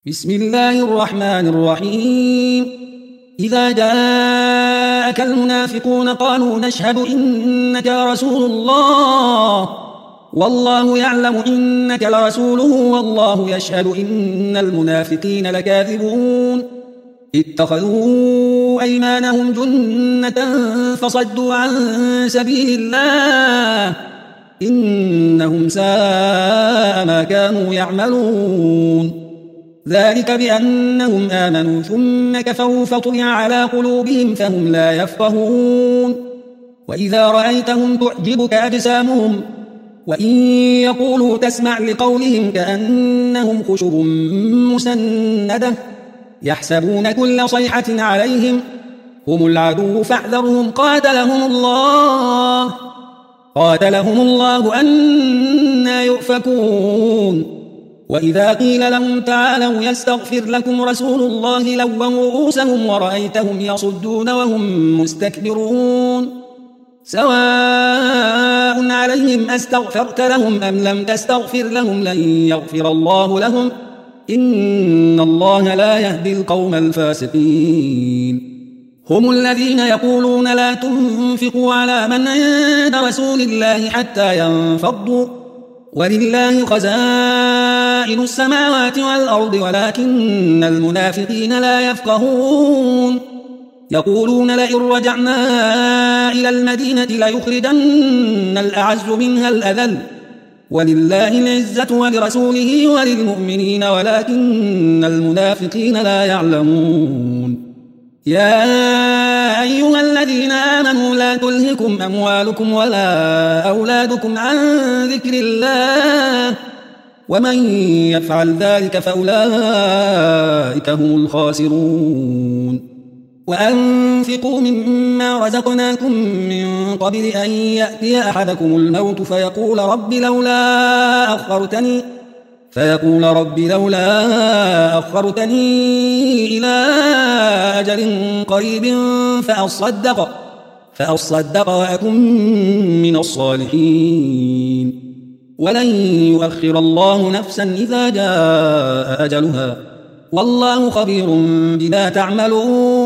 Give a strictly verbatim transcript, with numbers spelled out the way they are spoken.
بسم الله الرحمن الرحيم. إذا جاءك المنافقون قالوا نشهد إنك رسول الله والله يعلم إنك لرسوله والله يشهد إن المنافقين لكاذبون. اتخذوا أيمانهم جنة فصدوا عن سبيل الله إنهم ساء ما كانوا يعملون. ذلك بأنهم آمنوا ثم كفروا فطبع على قلوبهم فهم لا يفقهون. وإذا رأيتهم تعجبك أجسامهم وإن يقولوا تسمع لقولهم كأنهم خشب مسندة يحسبون كل صيحة عليهم هم العدو فاحذرهم قاتلهم الله قاتلهم الله أنى يؤفكون. وإذا قيل لهم تعالوا يستغفر لكم رسول الله لووا رؤوسهم ورأيتهم يصدون وهم مستكبرون. سواء عليهم أستغفرت لهم أم لم تستغفر لهم لن يغفر الله لهم إن الله لا يهدي القوم الفاسقين. هم الذين يقولون لا تنفقوا على من عند رسول الله حتى ينفضوا ولله خزائن السماوات والأرض ولكن المنافقين لا يفقهون. يقولون لئن رجعنا إلى المدينة ليخرجن الأعز منها الأذل ولله العزة ولرسوله وللمؤمنين ولكن المنافقين لا يعلمون. يا أيها الذين آمنوا لا تلهكم أموالكم ولا أولادكم عن ذكر الله ومن يفعل ذلك فأولئك هم الخاسرون. وأنفقوا مما رزقناكم من قبل أن يأتي أحدكم الموت فيقول رب لولا أخرتني فيقول رب لولا أخرتني إلى أجل قريب فأصدق فأصدق وأكن من الصالحين ولن يؤخر الله نفسا إذا جاء أجلها والله خبير بما تعملون.